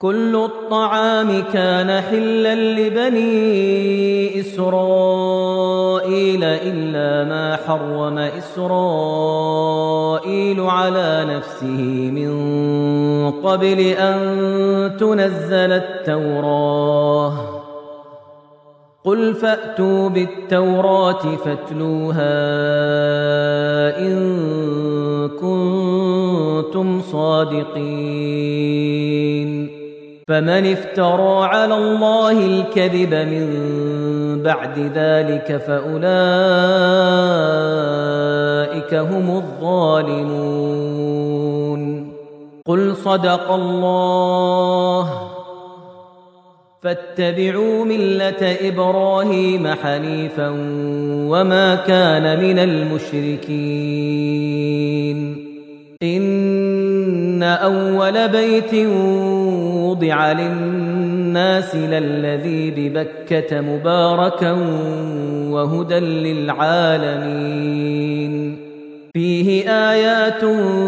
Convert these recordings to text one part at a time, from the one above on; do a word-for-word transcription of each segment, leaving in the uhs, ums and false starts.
كل الطعام كان حلا لبني إسرائيل إلا ما حرم إسرائيل على نفسه من قبل أن تنزل التوراة. قل فأتوا بالتوراة فاتلوها إن كنتم صادقين. فمن افترى على الله الكذب من بعد ذلك فأولئك هم الظالمون. قل صدق الله فاتبعوا ملة إبراهيم حنيفا وما كان من المشركين. إن أول بيت وضع للناس للذي ببكة مباركا وهدى للعالمين. فيه آيات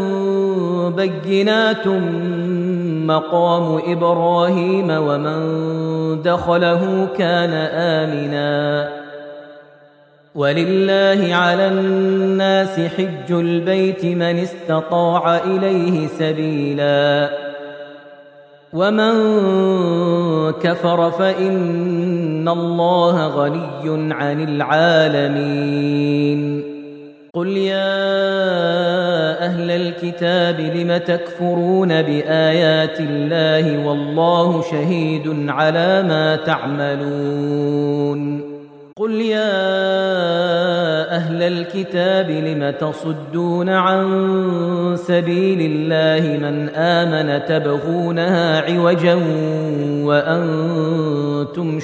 بينات مقام إبراهيم ومن دخله كان آمنا. ولله على الناس حج البيت من استطاع إليه سبيلا ومن كفر فإن الله غني عن العالمين. قل يا أهل الكتاب لم تكفرون بآيات الله والله شهيد على ما تعملون. قل يا أهل الكتاب لم تصدون عن سبيل الله من آمن تبغونها عوجا وأنتم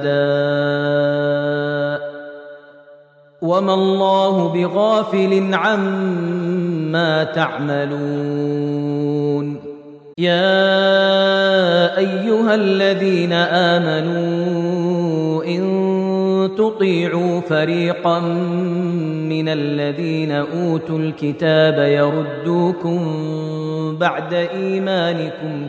شهداء وما الله بغافل عما تعملون. يا أيها الذين آمنوا إن تطيعوا فريقا من الذين أوتوا الكتاب يردوكم بعد إيمانكم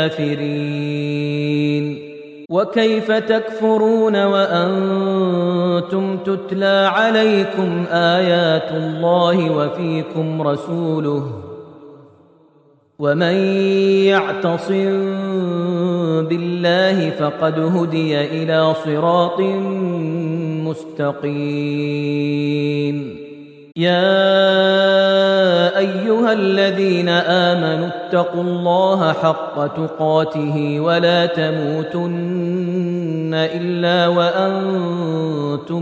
كافرين. وكيف تكفرون وأنتم تتلى عليكم آيات الله وفيكم رسوله ومن يعتصم بالله فقد هدي إلى صراط مستقيم. يا أيها الذين آمنوا اتقوا الله حق تقاته ولا تموتن إلا وأنتم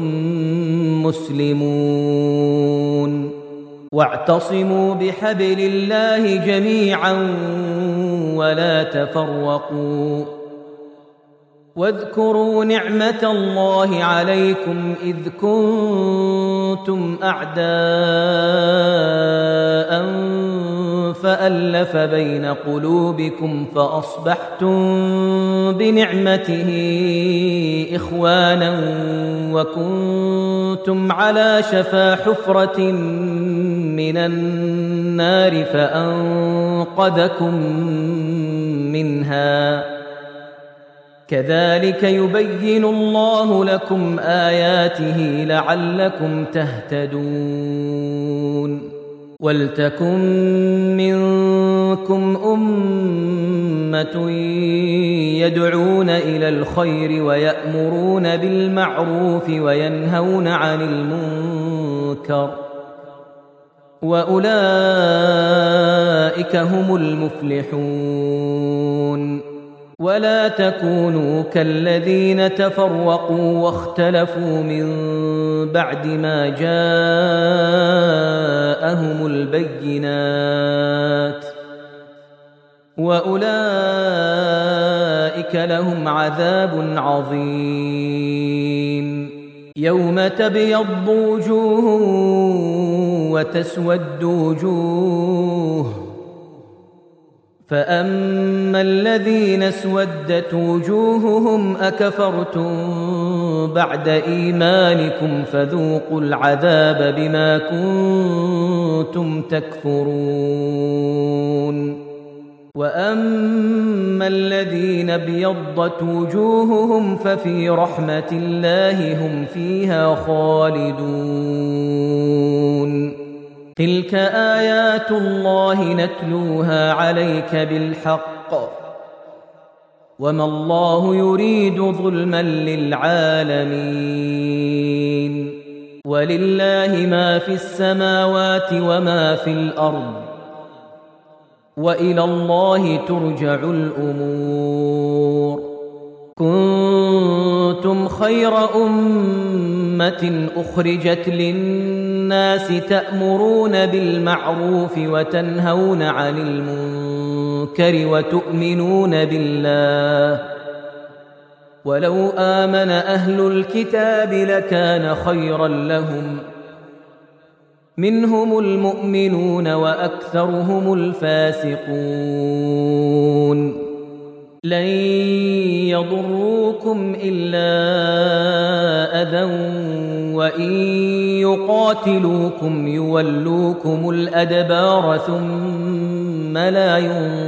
مسلمون. واعتصموا بحبل الله جميعا ولا تفرقوا. واذكروا نعمة الله عليكم إذ كنتم أعداء فألف بين قلوبكم فأصبحتم بنعمته إخوانا وكنتم على شفا حفرة من النار فأنقذكم منها. كذلك يبين الله لكم آياته لعلكم تهتدون. ولتكن منكم أمة يدعون إلى الخير ويأمرون بالمعروف وينهون عن المنكر وأولئك هم المفلحون. ولا تكونوا كالذين تفرقوا واختلفوا من بعد ما جاءهم البينات وأولئك لهم عذاب عظيم. يوم تبيض وجوه وتسود وجوه فأما الذين اسودت وجوههم أكفرتم بعد إيمانكم فذوقوا العذاب بما كنتم تكفرون. وأما الذين ابيضت وجوههم ففي رحمة الله هم فيها خالدون. تلك آيات الله نتلوها عليك بالحق وما الله يريد ظلما للعالمين. ولله ما في السماوات وما في الأرض وإلى الله ترجع الأمور. كنتم خير أمة أخرجت للناس تأمرون بالمعروف وتنهون عن المنكر وتؤمنون بالله. ولو آمن أهل الكتاب لكان خيرا لهم منهم المؤمنون وأكثرهم الفاسقون. لن يضروكم إلا أذى وإن يقاتلوكم يولوكم الأدبار ثم لا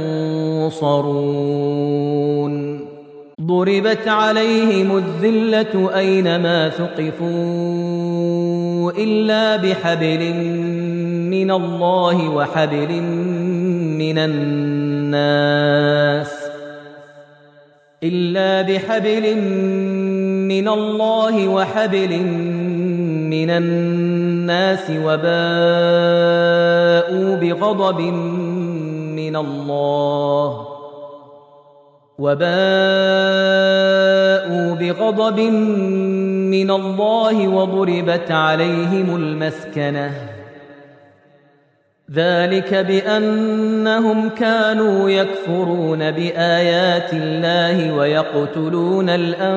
ينصرون. ضربت عليهم الذلة أينما ثقفوا إلا بحبل من الله وحبل من الناس إلا بحبل من الله وحبل من الناس وباءوا بغضب من الله وباءوا بغضب من الله وضربت عليهم المسكنة. ذلك بأنهم كانوا يكفرون بآيات الله ويقتلون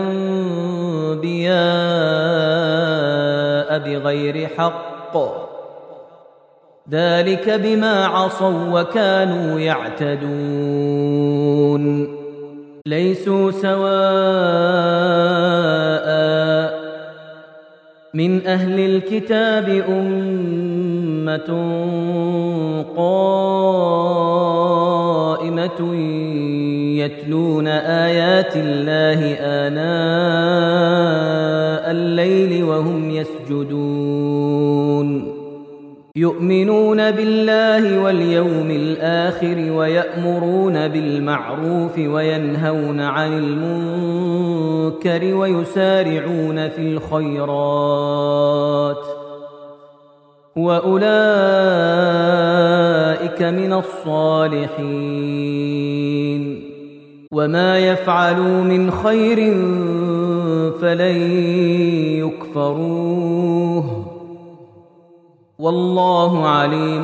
الأنبياء بغير حق. ذلك بما عصوا وكانوا يعتدون. ليسوا سواء من أهل الكتاب أمة قائمة يتلون آيات الله آناء الليل وهم يسجدون. يؤمنون بالله واليوم الآخر ويأمرون بالمعروف وينهون عن المنكر ويسارعون في الخيرات وأولئك من الصالحين. وما يفعلوا من خير فلن يكفروه والله عليم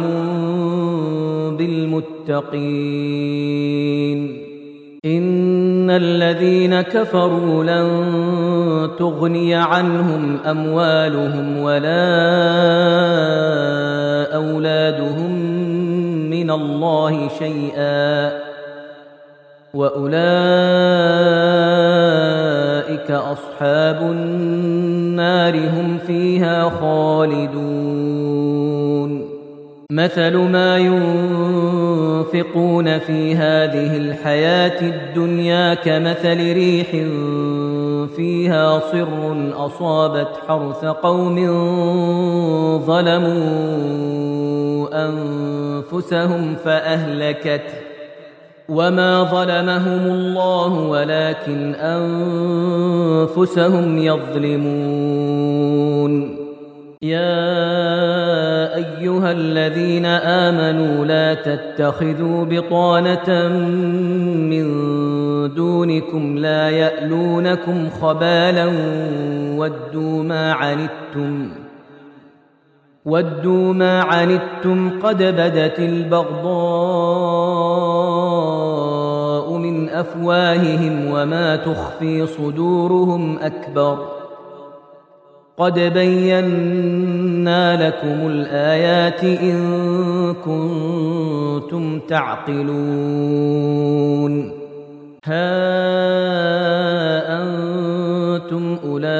بالمتقين. إن الذين كفروا لن تغني عنهم أموالهم ولا أولادهم من الله شيئا وأولئك أصحاب النار هم فيها خالدون. مثل ما ينفقون في هذه الحياة الدنيا كمثل ريح فيها صر أصابت حرث قوم ظلموا أنفسهم فأهلكته وما ظلمهم الله ولكن أنفسهم يظلمون. يا أيها الذين آمنوا لا تتخذوا بطانة من دونكم لا يألونكم خبالا ودوا ما عنتم ودوا ما عنتم قد بدت البغضاء من أفواههم وما تخفي صدورهم أكبر. قد بينا لكم الآيات إن كنتم تعقلون. ها أنتم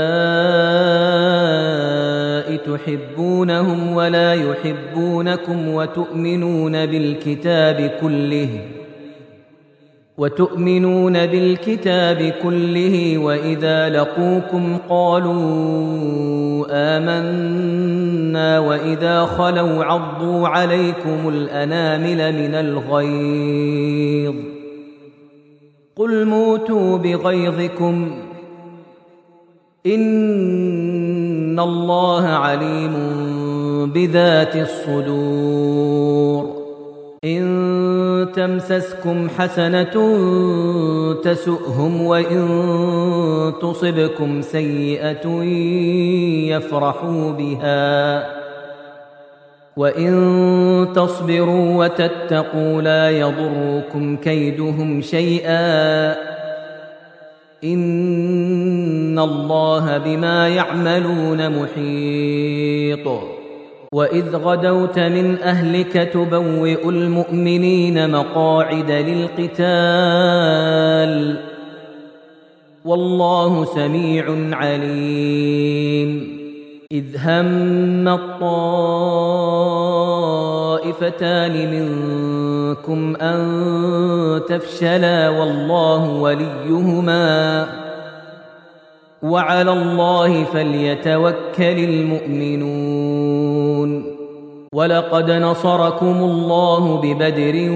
أولئك تحبونهم ولا يحبونكم وتؤمنون بالكتاب كله وتؤمنون بالكتاب كله وإذا لقوكم قالوا آمنا وإذا خلوا عضوا عليكم الأنامل من الغيظ قل موتوا بغيظكم إن الله عليم بذات الصدور إن تمسسكم حسنة تسؤهم وإن تصبكم سيئة يفرحوا بها وإن تصبروا وتتقوا لا يضركم كيدهم شيئا إن الله بما يعملون محيط وإذ غدوت من أهلك تبوئ المؤمنين مقاعد للقتال والله سميع عليم إذ هم الطائفتان منكم أن تفشلا والله وليهما وعلى الله فليتوكل المؤمنون ولقد نصركم الله ببدر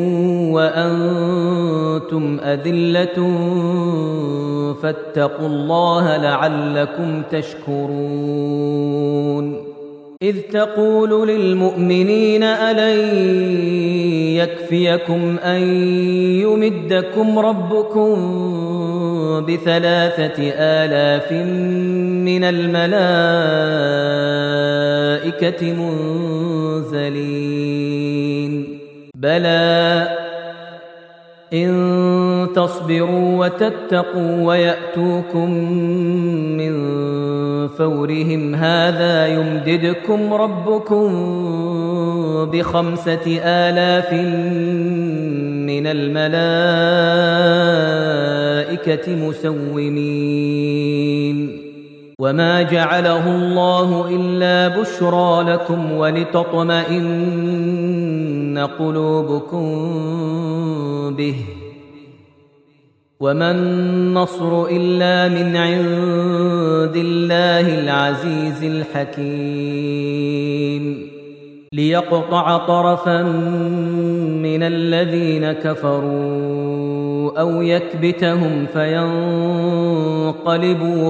وأنتم أذلة فاتقوا الله لعلكم تشكرون إذ تقول للمؤمنين ألن يكفيكم أن يمدكم ربكم بثلاثة آلاف من الملائكة منزلين بلى إن تصبروا وتتقوا ويأتوكم من فورهم هذا يمددكم ربكم بخمسة آلاف من الملائكة مسومين وما جعله الله إلا بشرى لكم ولتطمئن قلوبكم به وما النصر إلا من عند الله العزيز الحكيم ليقطع طرفا من الذين كفروا أو يكبتهم فينقلبوا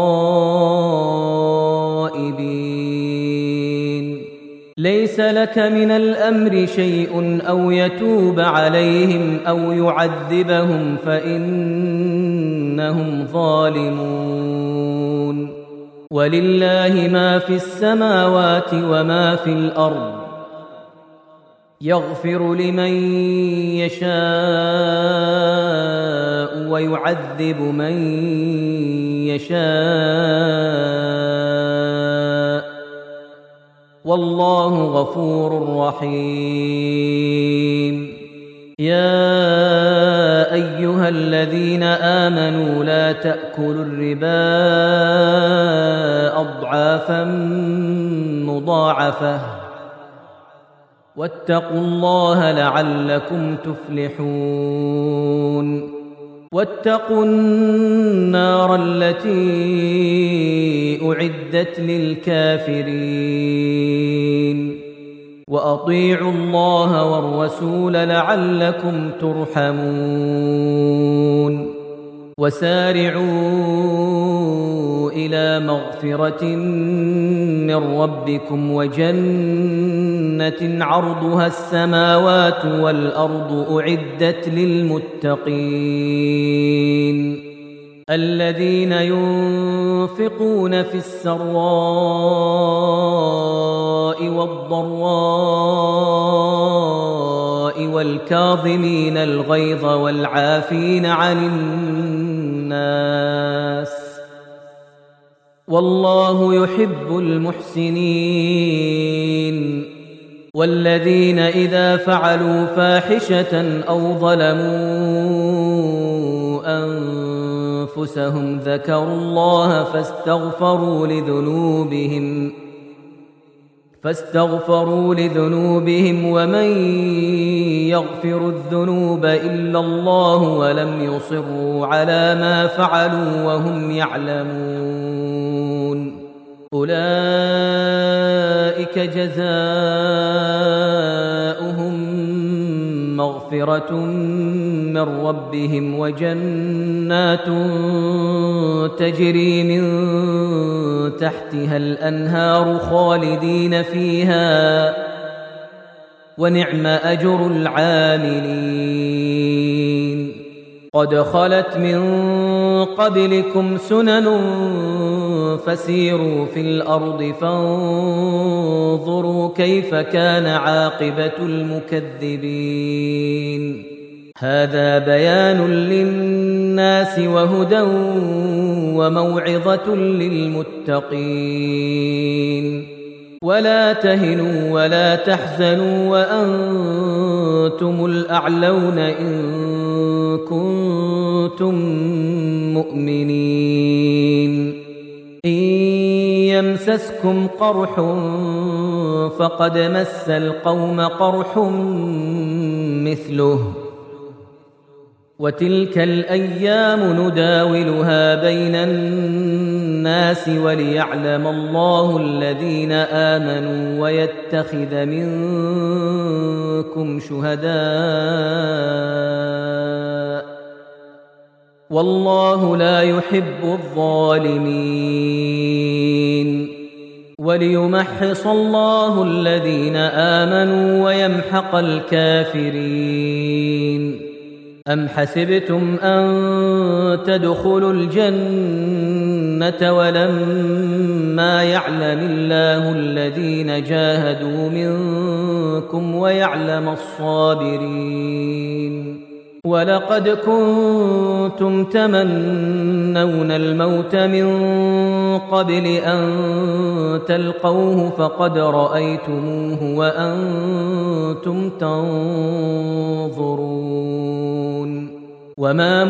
خائبين ليس لك من الأمر شيء أو يتوب عليهم أو يعذبهم فإنهم ظالمون ولله ما في السماوات وما في الأرض يغفر لمن يشاء ويعذب من يشاء والله غفور رحيم يا أيها الذين آمنوا لا تأكلوا الربا أضعافا مضاعفة واتقوا الله لعلكم تفلحون واتقوا النار التي أعدت للكافرين وأطيعوا الله والرسول لعلكم ترحمون وسارعوا إلى مغفرة من ربكم وجنة عرضها السماوات والأرض أعدت للمتقين الذين ينفقون في السراء والضراء والكاظمين الغيظ والعافين عن الناس والله يحب المحسنين والذين إذا فعلوا فاحشة أو ظلموا أنفسهم ذكروا الله فاستغفروا لذنوبهم فاستغفروا لذنوبهم ومن يغفر الذنوب إلا الله ولم يصروا على ما فعلوا وهم يعلمون أولئك جزاؤهم مغفرة من ربهم وجنات تجري من تحتها الأنهار خالدين فيها ونعم أجر العاملين قد خلت من قبلكم سنن فسيروا في الأرض فانظروا كيف كان عاقبة المكذبين هذا بيان للناس وهدى وموعظة للمتقين ولا تهنوا ولا تحزنوا وأنتم الأعلون إن كنتم مؤمنين إن يمسسكم قرح فقد مس القوم قرح مثله وتلك الأيام نداولها بين الناس وليعلم الله الذين آمنوا ويتخذ منكم شهداء والله لا يحب الظالمين وليمحص الله الذين آمنوا ويمحق الكافرين أم حسبتم أن تدخلوا الجنة ولما يعلم الله الذين جاهدوا منكم ويعلم الصابرين ولقد كنتم تمنون الموت من قبل أن تلقوه فقد رأيتموه وأنتم تنظرون وما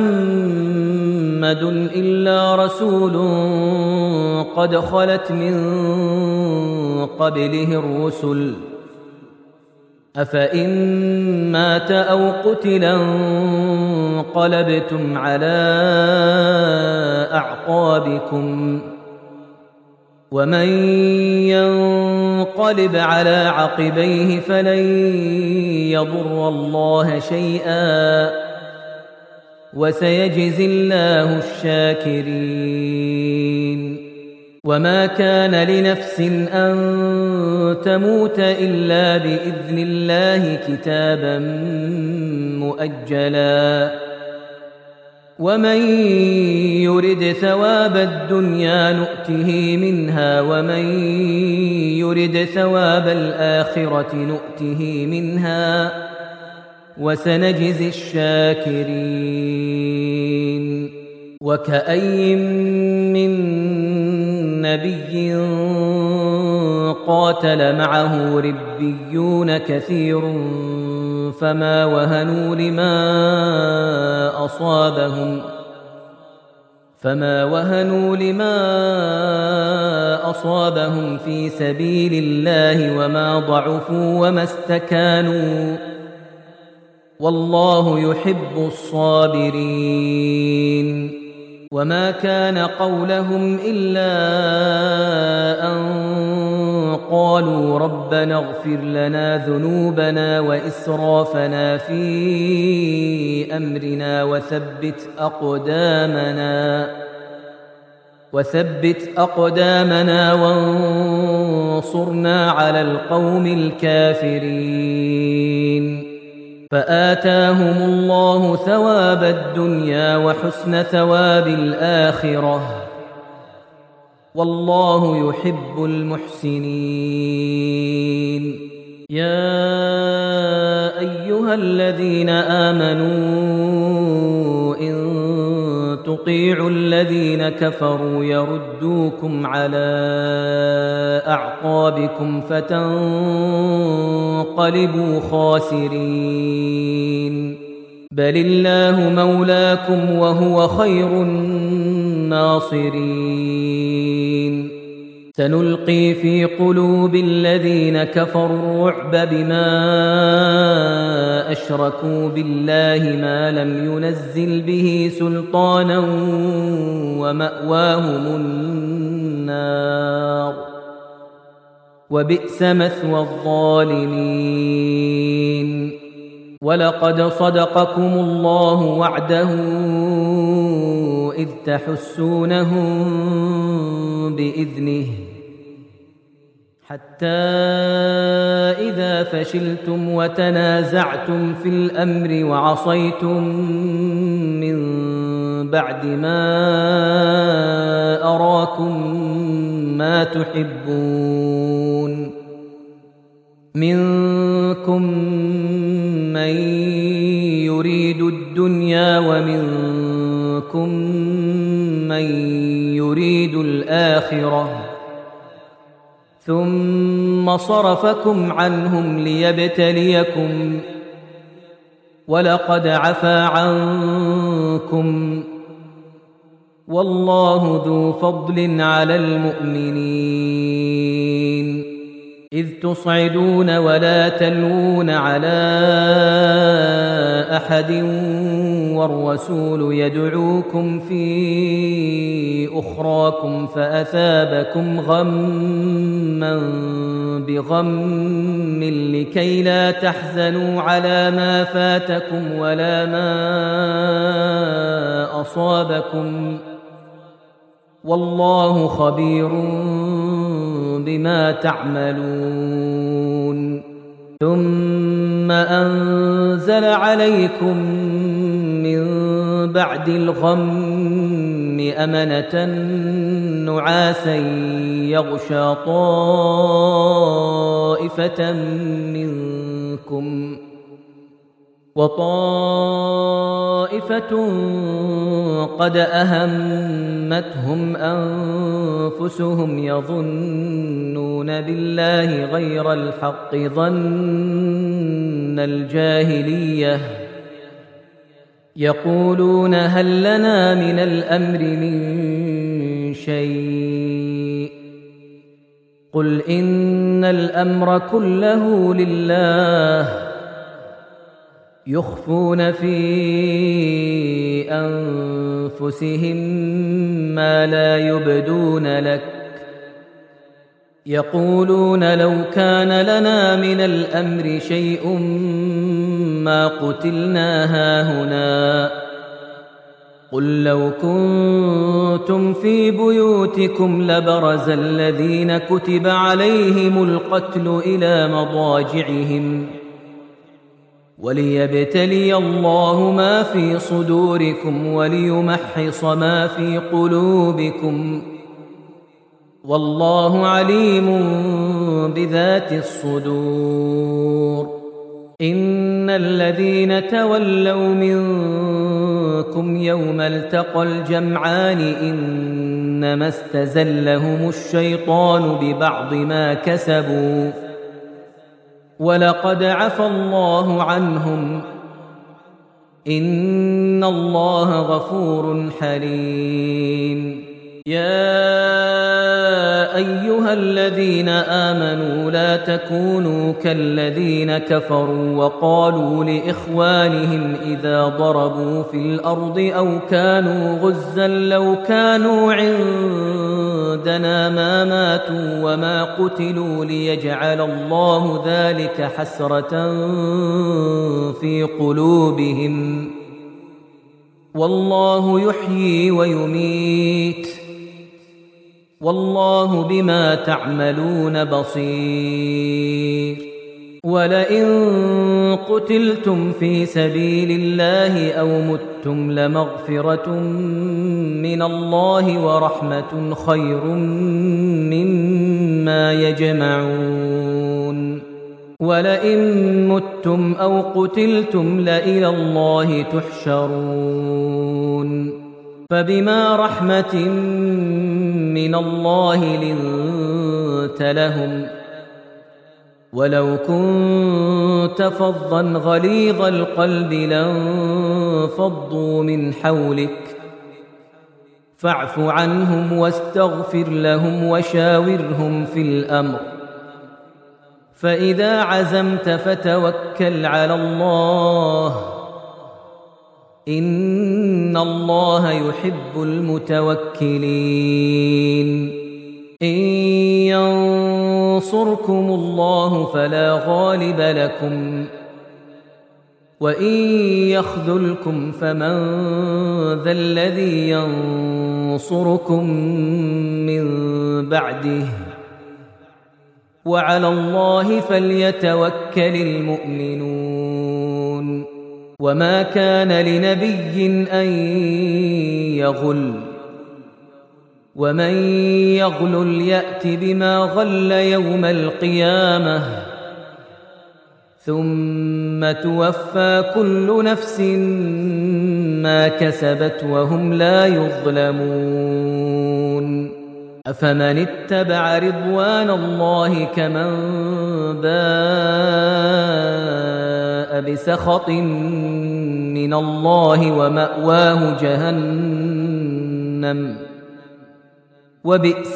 محمد إلا رسول قد خلت من قبله الرسل أفإن مات أو قتلا انقلبتم على أعقابكم ومن ينقلب على عقبيه فلن يضر الله شيئا وسيجزي الله الشاكرين وما كان لنفس أن تموت إلا بإذن الله كتابا مؤجلا ومن يرد ثواب الدنيا نؤته منها ومن يرد ثواب الآخرة نؤته منها وسنجزي الشاكرين وكأي من نبي قاتل معه ربيون كثير فما وهنوا لما أصابهم فما وهنوا لما أصابهم في سبيل الله وما ضعفوا وما استكانوا والله يحب الصابرين وما كان قولهم إلا أن قالوا ربنا اغفر لنا ذنوبنا وإسرافنا في أمرنا وثبت أقدامنا وثبت أقدامنا وانصرنا على القوم الكافرين فآتاهم الله ثواب الدنيا وحسن ثواب الآخرة والله يحب المحسنين يا أيها الذين آمنوا إن تطيعوا الذين كفروا يردوكم على أعقابكم فتنقلبوا خاسرين بل الله مولاكم وهو خير الناصرين سنلقي في قلوب الذين كفروا الرعب بما أشركوا بالله ما لم ينزل به سلطانا ومأواهم النار وبئس مثوى الظالمين. ولقد صدقكم الله وعده إذ تحسونهم بإذنه حتى إذا فشلتم وتنازعتم في الأمر وعصيتم من بعد ما أراكم ما تحبون منكم من يريد الدنيا ومنكم من يريد الآخرة ثم صرفكم عنهم ليبتليكم ولقد عفا عنكم والله ذو فضل على المؤمنين. إذ تصعدون ولا تلوون على أحد والرسول يدعوكم في أخراكم فأثابكم غما بغم لكي لا تحزنوا على ما فاتكم ولا ما أصابكم والله خبير بما تعملون. ثم أنزل عليكم من بعد الغم أمنة نعاسا يغشى طائفة منكم وطائفة قد أهمتهم أنفسهم يظنون بالله غير الحق ظن الجاهلية يقولون هل لنا من الأمر من شيء قل إن الأمر كله لله يخفون في أنفسهم ما لا يبدون لك يقولون لو كان لنا من الأمر شيء ما قتلنا هاهنا قل لو كنتم في بيوتكم لبرز الذين كتب عليهم القتل إلى مضاجعهم وليبتلي الله ما في صدوركم وليمحص ما في قلوبكم والله عليم بذات الصدور. إن الذين تولوا منكم يوم التقى الجمعان إنما استزلهم الشيطان ببعض ما كسبوا ولقد عفا الله عنهم إن الله غفور حليم. يا أيها الذين آمنوا لا تكونوا كالذين كفروا وقالوا لإخوانهم إذا ضربوا في الأرض أو كانوا غزا لو كانوا عندنا ما ماتوا وما قتلوا ليجعل الله ذلك حسرة في قلوبهم والله يحيي ويميت والله بما تعملون بصير. ولئن قتلتم في سبيل الله أو متم لمغفرة من الله ورحمة خير مما يجمعون. ولئن متم أو قتلتم لإلى الله تحشرون. فبما رحمة من الله لنت لهم ولو كنت فظا غليظ القلب لانفضوا من حولك فاعف عنهم واستغفر لهم وشاورهم في الأمر فإذا عزمت فتوكل على الله إن الله يحب المتوكلين إن ينصركم الله فلا غالب لكم وإن يخذلكم فمن ذا الذي ينصركم من بعده وعلى الله فليتوكل المؤمنون وما كان لنبي أن يغل ومن يغلل يأت بما غل يوم القيامة ثم توفى كل نفس ما كسبت وهم لا يظلمون أفمن اتبع رضوان الله كمن باء بسخط من الله ومأواه جهنم وبئس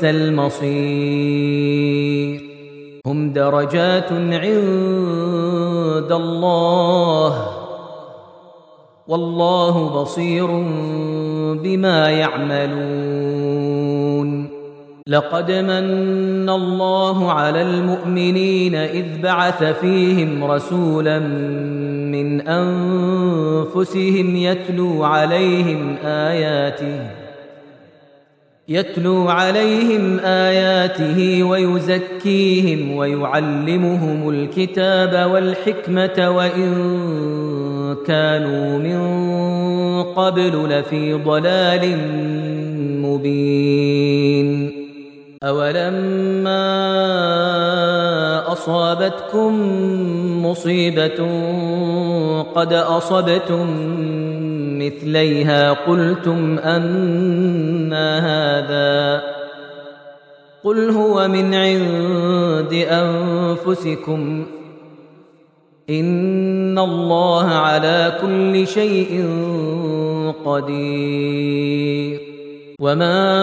المصير هم درجات عند الله والله بصير بما يعملون لقد من الله على المؤمنين إذ بعث فيهم رسولا من أنفسهم يتلو عليهم آياته يتلو عليهم آياته ويزكيهم ويعلمهم الكتاب والحكمة وإن كانوا من قبل لفي ضلال مبين أولما أصابتكم مصيبة قد أصبتم مثليها قلتم أنى هذا قل هو من عند أنفسكم إن الله على كل شيء قدير وما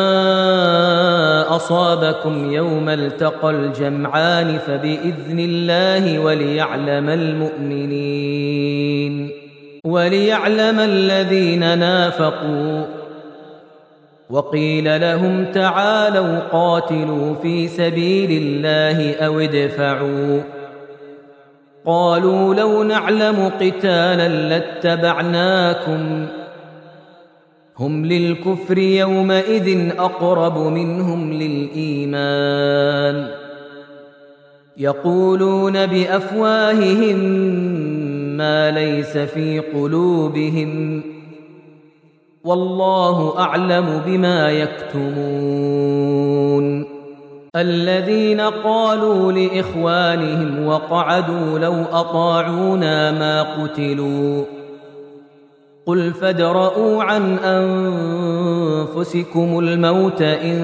أصابكم يوم التقى الجمعان فبإذن الله وليعلم المؤمنين وليعلم الذين نافقوا وقيل لهم تعالوا قاتلوا في سبيل الله أو ادفعوا قالوا لو نعلم قتالا لاتبعناكم هم للكفر يومئذ أقرب منهم للإيمان يقولون بأفواههم ما ليس في قلوبهم والله أعلم بما يكتمون الذين قالوا لإخوانهم وقعدوا لو أطاعونا ما قتلوا قل فادرءوا عن أنفسكم الموت إن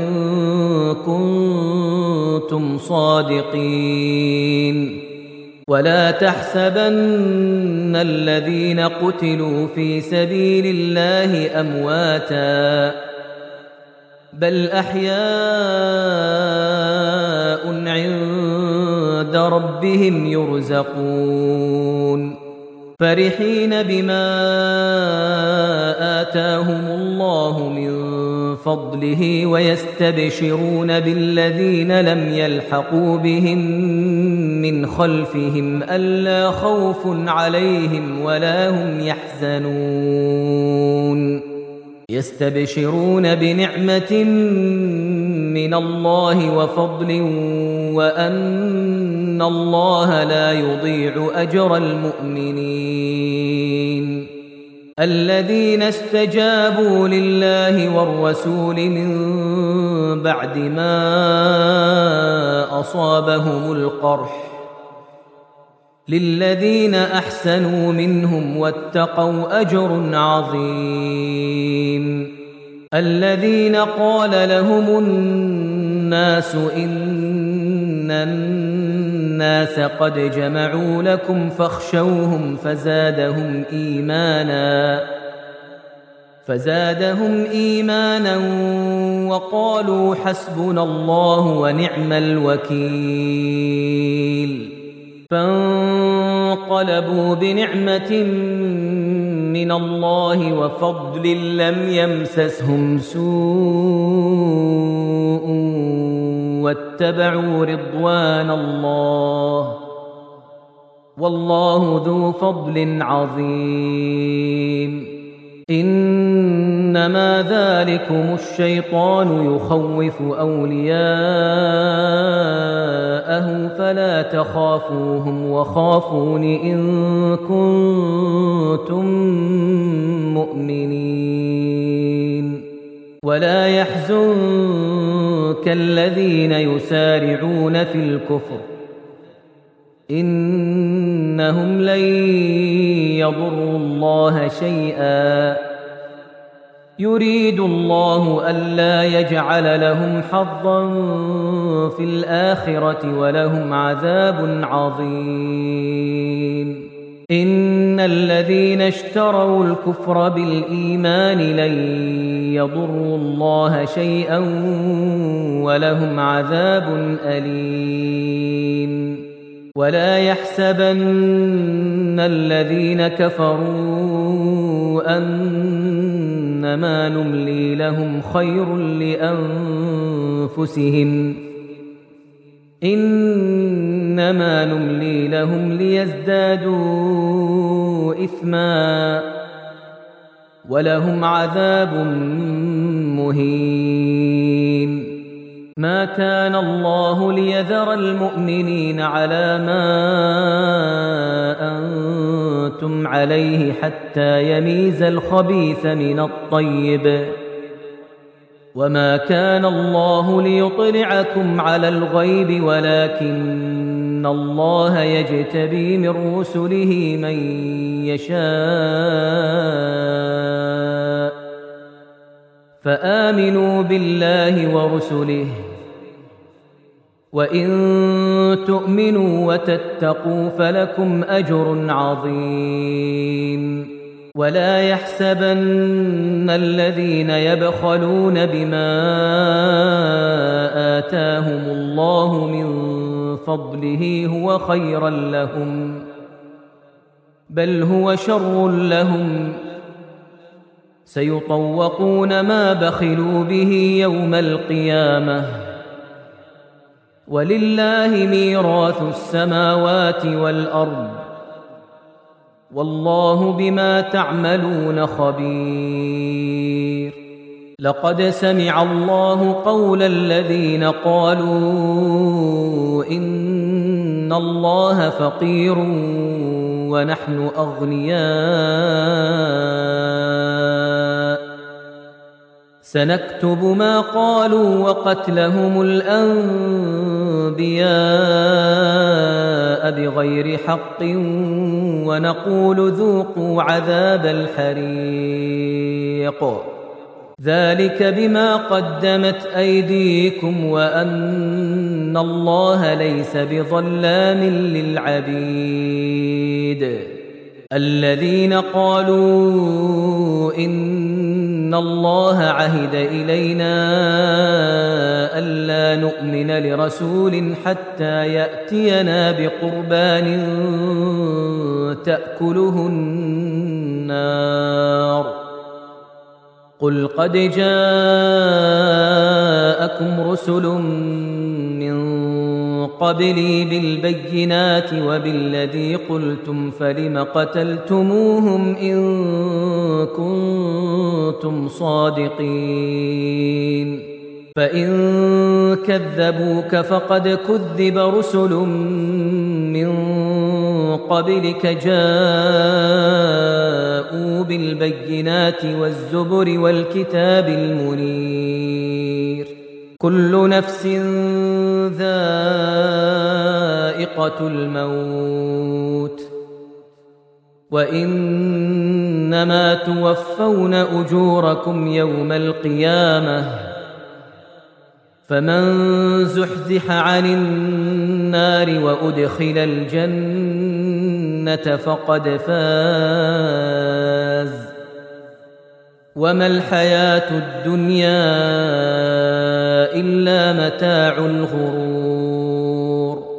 كنتم صادقين ولا تحسبن الذين قتلوا في سبيل الله أمواتا بل أحياء عند ربهم يرزقون فرحين بما آتاهم الله من فضله ويستبشرون بالذين لم يلحقوا بهم من خلفهم ألا خوف عليهم ولا هم يحزنون يستبشرون بنعمة من الله وفضل وأن الله لا يضيع أجر المؤمنين الذين استجابوا لله والرسول من بعد ما أصابهم القرح للذين أحسنوا منهم واتقوا أجر عظيم الذين قال لهم الناس إن الناس قد جمعوا لكم فاخشوهم فزادهم إيمانا فزادهم إيمانا وقالوا حسبنا الله ونعم الوكيل فانقلبوا بنعمة من الله وفضل لم يمسسهم سوء واتبعوا رضوان الله والله ذو فضل عظيم إنما ذلكم الشيطان يخوف أولياءه فلا تخافوهم وخافون إن كنتم مؤمنين ولا يحزنك الذين يسارعون في الكفر إنهم لن يضروا الله شيئا يريد الله ألا يجعل لهم حظا في الآخرة ولهم عذاب عظيم إن الذين اشتروا الكفر بالإيمان لن يضروا الله شيئا ولهم عذاب أليم ولا يحسبن الذين كفروا أنما نملي لهم خير لأنفسهم إنما نملي لهم ليزدادوا إثما ولهم عذاب مهين ما كان الله ليذر المؤمنين على ما أنتم عليه حتى يميز الخبيث من الطيب وما كان الله ليطلعكم على الغيب ولكن الله يجتبي من رسله من يشاء فآمنوا بالله ورسله وإن تؤمنوا وتتقوا فلكم أجر عظيم ولا يحسبن الذين يبخلون بما آتاهم الله من فضله هو خيرا لهم بل هو شر لهم سيطوقون ما بخلوا به يوم القيامة ولله ميراث السماوات والأرض والله بما تعملون خبير لقد سمع الله قول الذين قالوا إن الله فقير ونحن أغنياء سنكتب ما قالوا وقتلهم الأنبياء بغير حق ونقول ذوقوا عذاب الحريق ذلك بما قدمت أيديكم وأن الله ليس بظلام للعبيد الذين قالوا إن الله عهد إلينا ألا نؤمن لرسول حتى يأتينا بقربان تأكله النار قل قد جاءكم رسل من قبلي بالبينات وبالذي قلتم فلم قتلتموهم إن كنتم صادقين فإن كذبوك فقد كذب رسل من قبلك جاءوا بالبينات والزبر والكتاب المنير كل نفس ذائقة الموت وإنما توفون أجوركم يوم القيامة فمن زحزح عن النار وأدخل الجنة فقد فاز وما الحياة الدنيا إلا متاع الغرور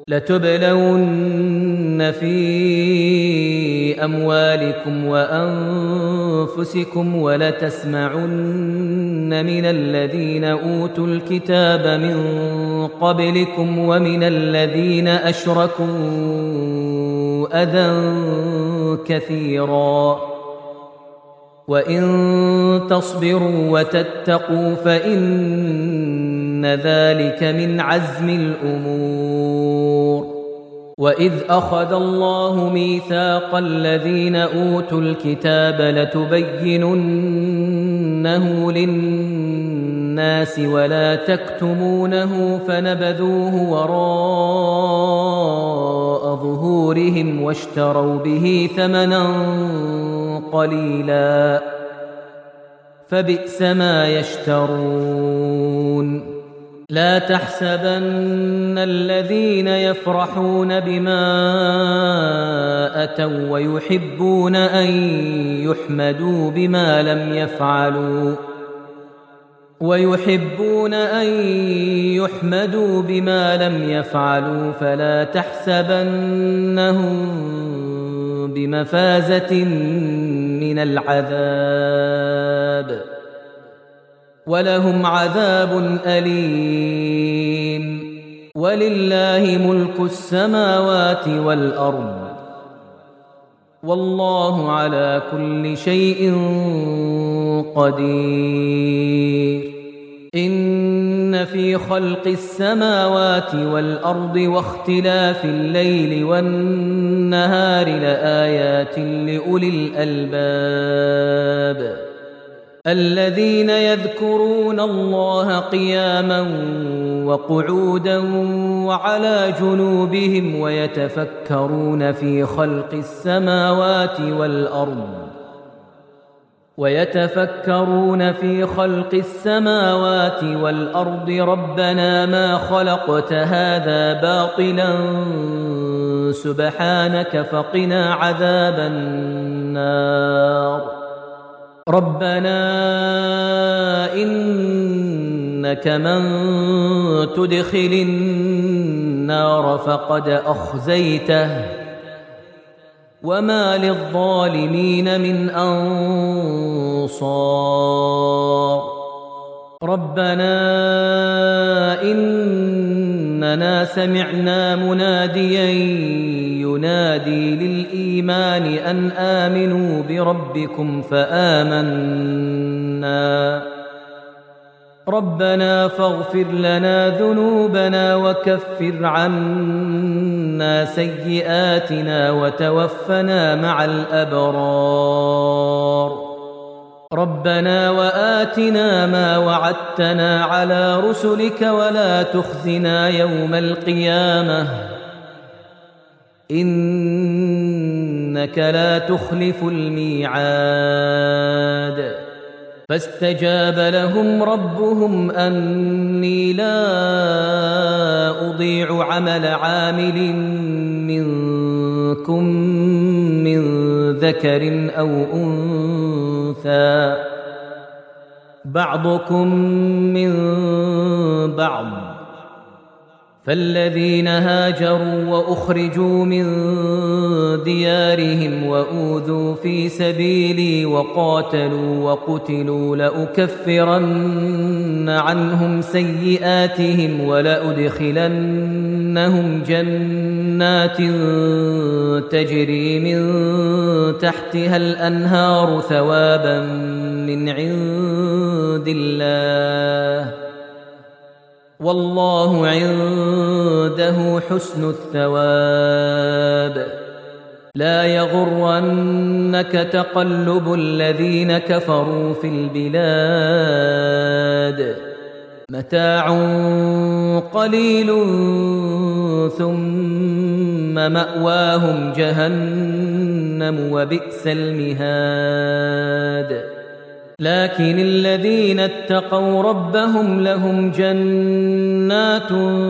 لتبلون في أموالكم وأنفسكم ولتسمعن من الذين أوتوا الكتاب من قبلكم ومن الذين أشركوا أذى كثيرا وإن تصبروا وتتقوا فإن ذلك من عزم الأمور وإذ أخذ الله ميثاق الذين أوتوا الكتاب لتبيننه للناس ولا تكتمونه فنبذوه وراء ظهورهم واشتروا به ثمنا قليلا فبئس ما يشترون لا تحسبن الذين يفرحون بما أتوا ويحبون أن يحمدوا بما لم يفعلوا ويحبون أن يحمدوا بما لم يفعلوا فلا تحسبنهم بمفازة من العذاب ولهم عذاب أليم ولله ملك السماوات والأرض والله على كل شيء قدير إن في خلق السماوات والأرض واختلاف الليل والنهار لآيات لأولي الألباب الذين يذكرون الله قياما وقعودا وعلى جنوبهم ويتفكرون في خلق السماوات والأرض ويتفكرون في خلق السماوات والأرض ربنا ما خلقت هذا باطلا سبحانك فقنا عذاب النار ربنا إنك من تدخل النار فقد أخزيته وما للظالمين من أنصار ربنا إننا سمعنا مناديا ينادي للإيمان أن آمنوا بربكم فآمنا ربنا فاغفر لنا ذنوبنا وكفر عنا سيئاتنا وتوفنا مع الأبرار ربنا وآتنا ما وعدتنا على رسلك ولا تخزنا يوم القيامة إنك لا تخلف الميعاد فاستجاب لهم ربهم أني لا أضيع عمل عامل منكم من ذكر أو أنثى بعضكم من بعض فالذين هاجروا وأخرجوا من ديارهم وأوذوا في سبيلي وقاتلوا وقتلوا لأكفرن عنهم سيئاتهم ولأدخلنهم جنات تجري من تحتها الأنهار ثوابا من عند الله والله عنده حسن الثواب لا يغرنك تقلب الذين كفروا في البلاد متاع قليل ثم مأواهم جهنم وبئس المهاد لكن الذين اتقوا ربهم لهم جنات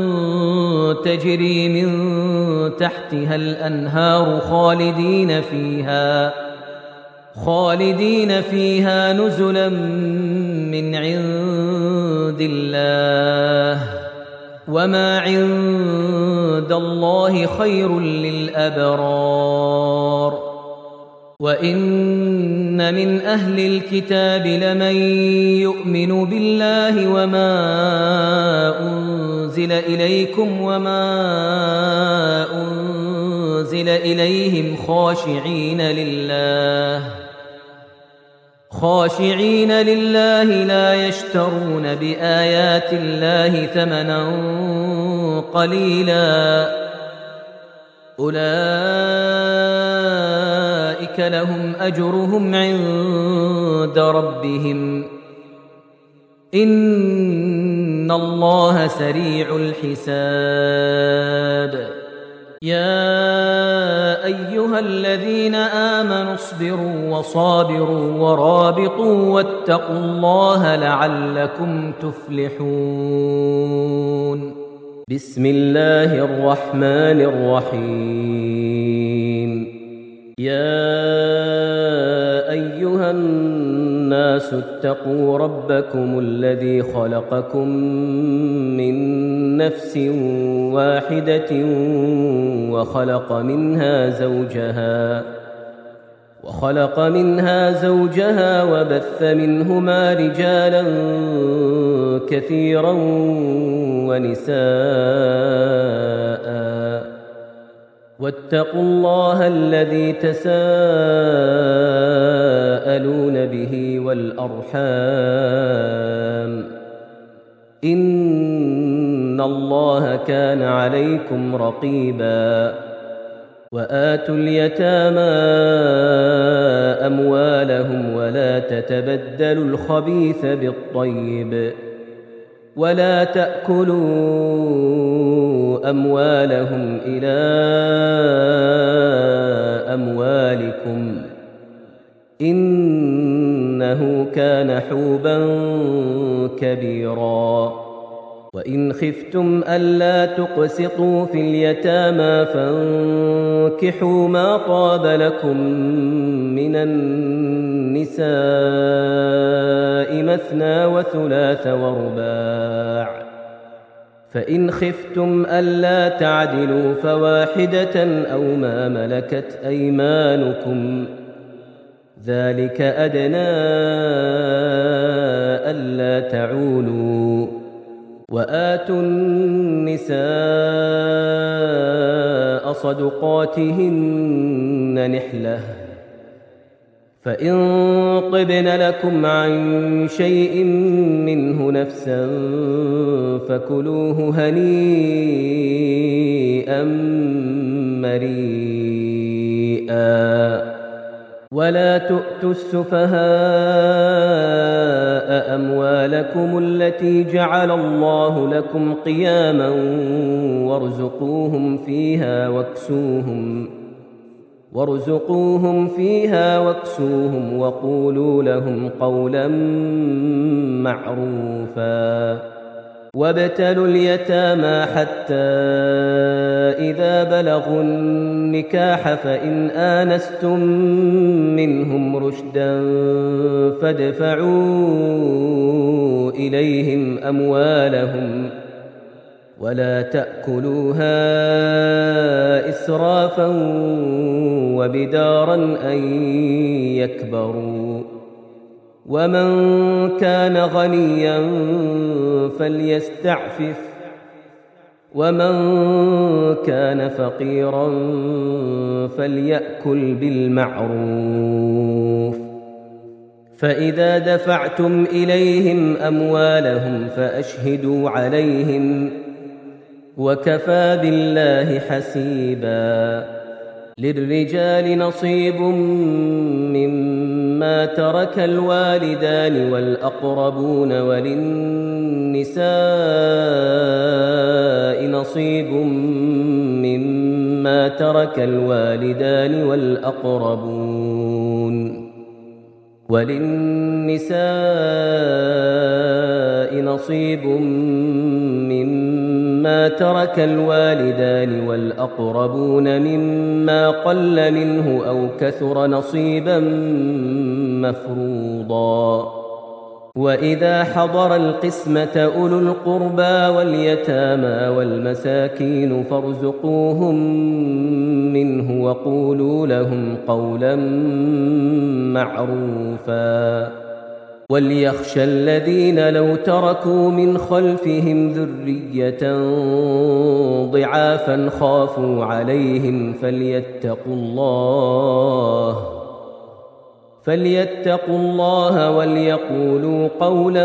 تجري من تحتها الأنهار خالدين فيها خالدين فيها نزلا من عند الله وما عند الله خير للأبرار وإن من أهل الكتاب لمن يؤمن بالله وما أنزل إليكم وما أنزل إليهم خاشعين لله خاشعين لله لا يشترون بآيات الله ثمنا قليلا أولئك لهم أجرهم عند ربهم إن الله سريع الحساب يا أيها الذين آمنوا اصبروا وصابروا ورابطوا واتقوا الله لعلكم تفلحون بسم الله الرحمن الرحيم يا أيها الناس اتقوا ربكم الذي خلقكم من نفس واحدة وخلق منها زوجها وخلق منها زوجها وبث منهما رجالا كثيرا ونساء واتقوا الله الذي تساءلون به والأرحام إن الله كان عليكم رقيبا وآتوا اليتامى أموالهم ولا تتبدلوا الخبيث بالطيب ولا تأكلوا أموالهم إلى أموالكم إنه كان حوبا كبيرا وإن خفتم ألا تقسطوا في اليتامى فانكحوا ما طاب لكم من النساء مثنى وثلاث ورباع فإن خفتم ألا تعدلوا فواحدة أو ما ملكت أيمانكم ذلك أدنى ألا تعولوا وآتوا النساء صدقاتهن نحلة فإن طبن لكم عن شيء منه نفسا فكلوه هنيئا مريئا ولا تؤتوا السفهاء أموالكم التي جعل الله لكم قياما وارزقوهم فيها واكسوهم وارزقوهم فيها واكسوهم وقولوا لهم قولا معروفا وابتلوا اليتامى حتى إذا بلغوا النكاح فإن آنستم منهم رشدا فادفعوا إليهم أموالهم ولا تأكلوها إسرافا وبدارا أن يكبروا ومن كان غنيا فليستعفف ومن كان فقيرا فليأكل بالمعروف فإذا دفعتم إليهم أموالهم فأشهدوا عليهم وكفى بالله حسيبا للرجال نصيب مما ترك الوالدان والأقربون وللنساء نصيب مما ترك الوالدان والأقربون وللنساء نصيب مما ترك الوالدان والأقربون مما قل منه أو كثر نصيبا مفروضا. وإذا حضر القسمة أولو القربى واليتامى والمساكين فارزقوهم منه وقولوا لهم قولا معروفا. وليخشى الذين لو تركوا من خلفهم ذرية ضعافا خافوا عليهم فليتقوا الله فليتقوا الله وليقولوا قولا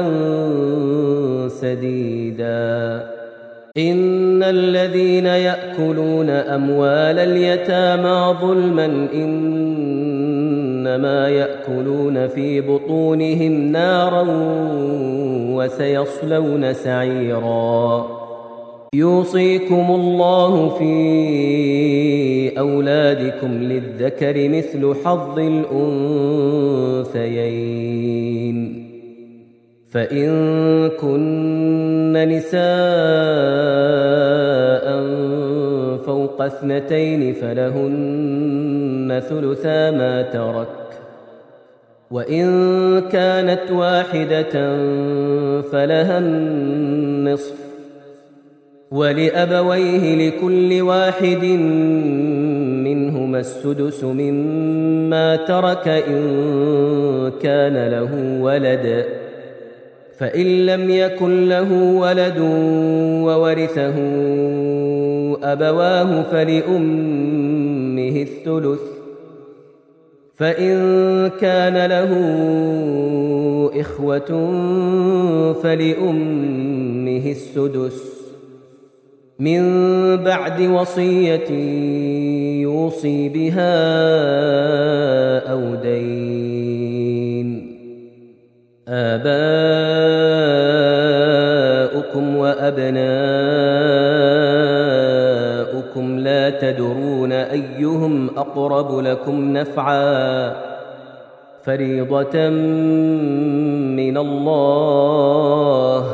سديدا. إن الذين يأكلون أموال اليتامى ظلما إنما يأكلون في بطونهم نارا وسيصلون سعيرا. يوصيكم الله في أولادكم للذكر مثل حظ الأنثيين. فإن كن نساء فوق اثنتين فلهن ثلثا ما ترك، وإن كانت واحدة فلها النصف، ولأبويه لكل واحد منهما السدس مما ترك إن كان له ولد، فإن لم يكن له ولد وورثه أبواه فلأمه الثلث، فإن كان له إخوة فلأمه السدس من بعد وصية يوصي بها أو دين. آباؤكم وأبناؤكم لا تدرون أيهم أقرب لكم نفعا فريضة من الله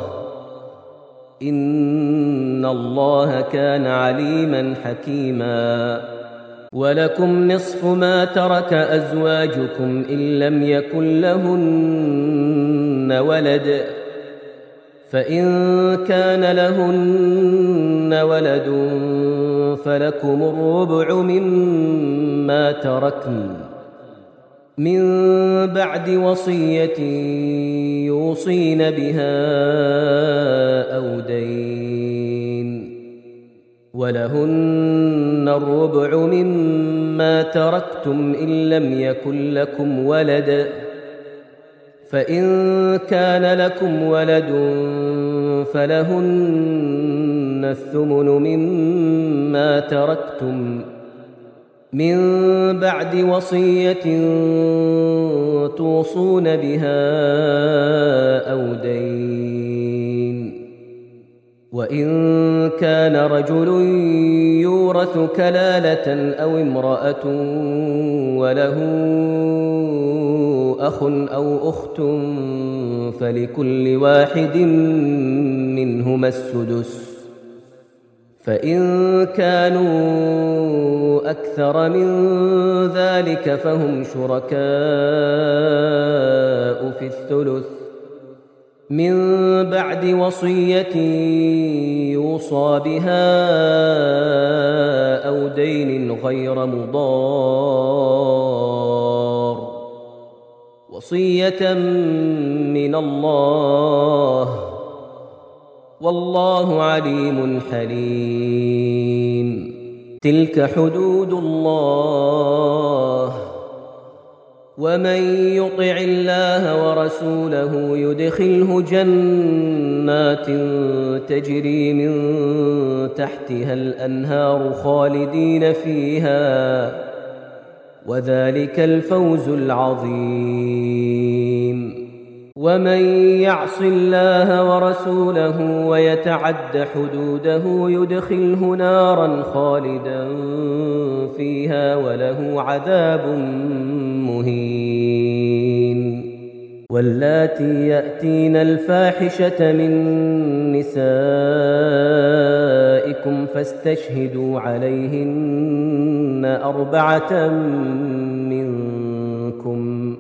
إن الله كان عليما حكيما. ولكم نصف ما ترك أزواجكم إن لم يكن لهن ولد، فإن كان لهن ولد فلكم الربع مما تركن من بعد وصية يوصين بها أو دين، ولهن الربع مما تركتم إن لم يكن لكم ولد، فإن كان لكم ولد فلهن الثمن مما تركتم من بعد وصية توصون بها أو دين. وإن كان رجل يورث كلالة أو امرأة وله أخ أو أخت فلكل واحد منهما السدس، فإن كانوا أكثر من ذلك فهم شركاء في الثلث من بعد وصية يوصى بها أو دين غير مضار، وصية من الله والله عليم حليم. تلك حدود الله، ومن يطع الله ورسوله يدخله جنات تجري من تحتها الأنهار خالدين فيها، وذلك الفوز العظيم. ومن يعص الله ورسوله ويتعد حدوده يدخله نارا خالدا فيها وله عذاب مهين. واللاتي يأتين الفاحشة من نسائكم نسائكم فاستشهدوا عليهن أربعة منكم،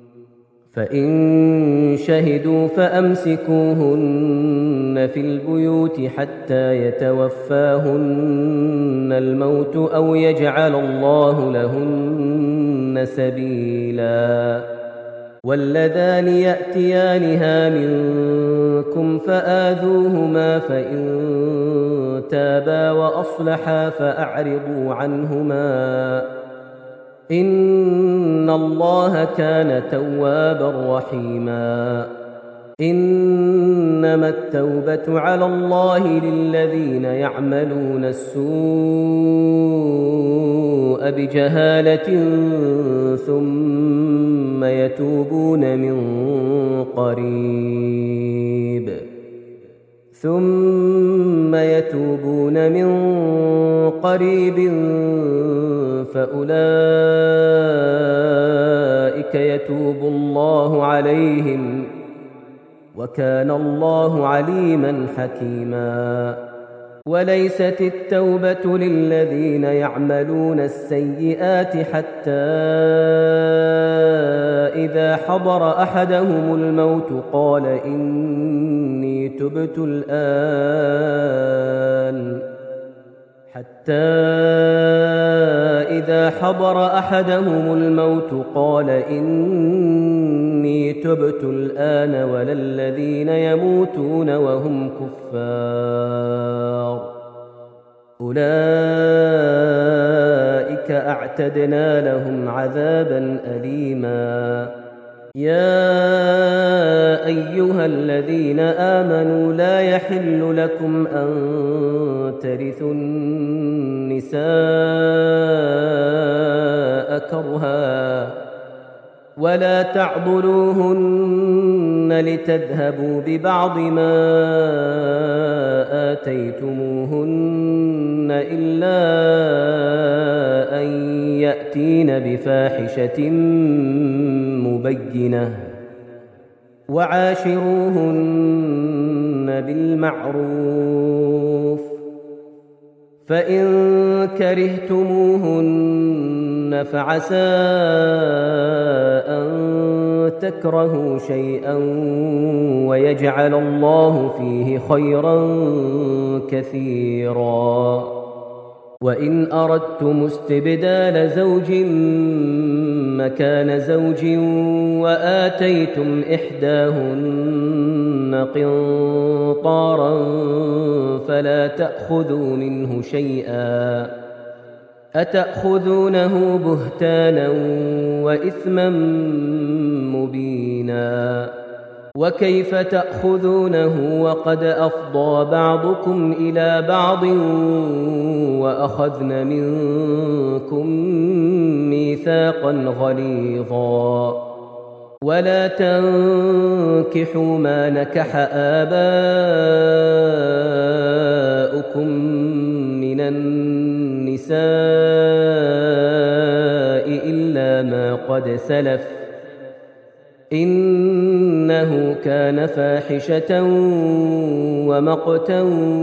فإن شهدوا فأمسكوهن في البيوت حتى يتوفاهن الموت أو يجعل الله لهن سبيلا. واللذان يأتيانها منكم فآذوهما، فإن تابا وأصلحا فأعرضوا عنهما، إن الله كان توابا رحيما. إنما التوبة على الله للذين يعملون السوء بجهالة ثم يتوبون من قريب ثم يتوبون من قريب فأولئك يتوب الله عليهم، وكان الله عليما حكيما. وليست التوبة للذين يعملون السيئات حتى إذا حضر أحدهم الموت قال إني تبت الآن حتى إذا حضر أحدهم الموت قال إني تبت الآن ولا الذين يموتون وهم كفار، أولئك أعتدنا لهم عذابا أليما. يا أيها الذين آمنوا لا يحل لكم أن ترثوا النساء كرها ولا تعضلوهن لتذهبوا ببعض ما آتيتموهن إلا أن يأتين بفاحشة مبينة، وعاشروهن بالمعروف، فإن كرهتموهن فعسى أن تكرهوا شيئا ويجعل الله فيه خيرا كثيرا. وإن أردتم استبدال زوج مكان زوج وآتيتم إحداهن قنطارا فلا تأخذوا منه شيئا، أتأخذونه بهتانا وإثما مبينا. وكيف تأخذونه وقد أفضى بعضكم إلى بعض وأخذن منكم ميثاقا غليظا. ولا تنكحوا ما نكح آباؤكم من النساء إلا ما قد سلف، إنه كان فاحشة ومقتا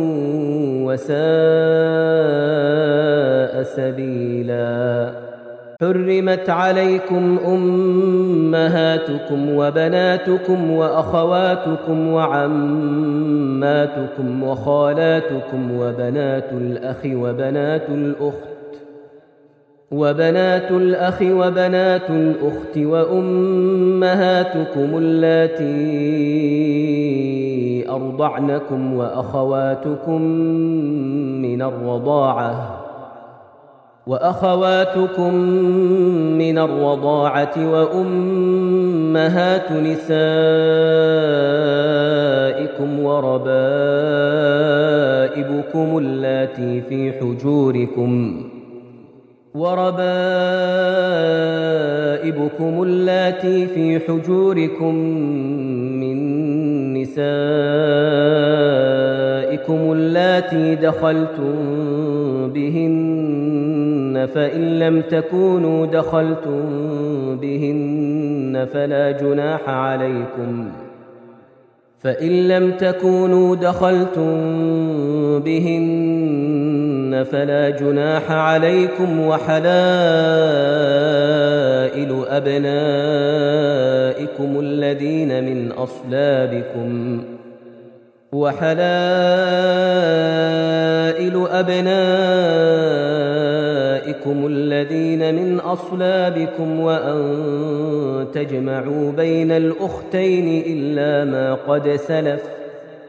وساء سبيلا. حرمت عليكم أمهاتكم وبناتكم وأخواتكم وعماتكم وخالاتكم وبنات الأخ وبنات الأخت وبنات الأخ وبنات الأخت وأمهاتكم اللاتي أرضعنكم وأخواتكم من الرضاعة وأخواتكم من الرضاعة وأمهات نسائكم وربائبكم اللاتي في حجوركم وربائبكم اللاتي في حجوركم من نسائكم اللاتي دخلتم بهن، فإن لم تكونوا دخلتم بهن فلا جناح عليكم فإن لم تكونوا دخلتم بهن فلا جناح عليكم وحلائل أبنائكم الذين من أصلابكم وحلائل أبنائكم الذين من أصلابكم وأن تجمعوا بين الأختين إلا ما قد سلف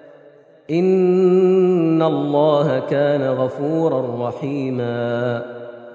إن الله كان غفورا رحيما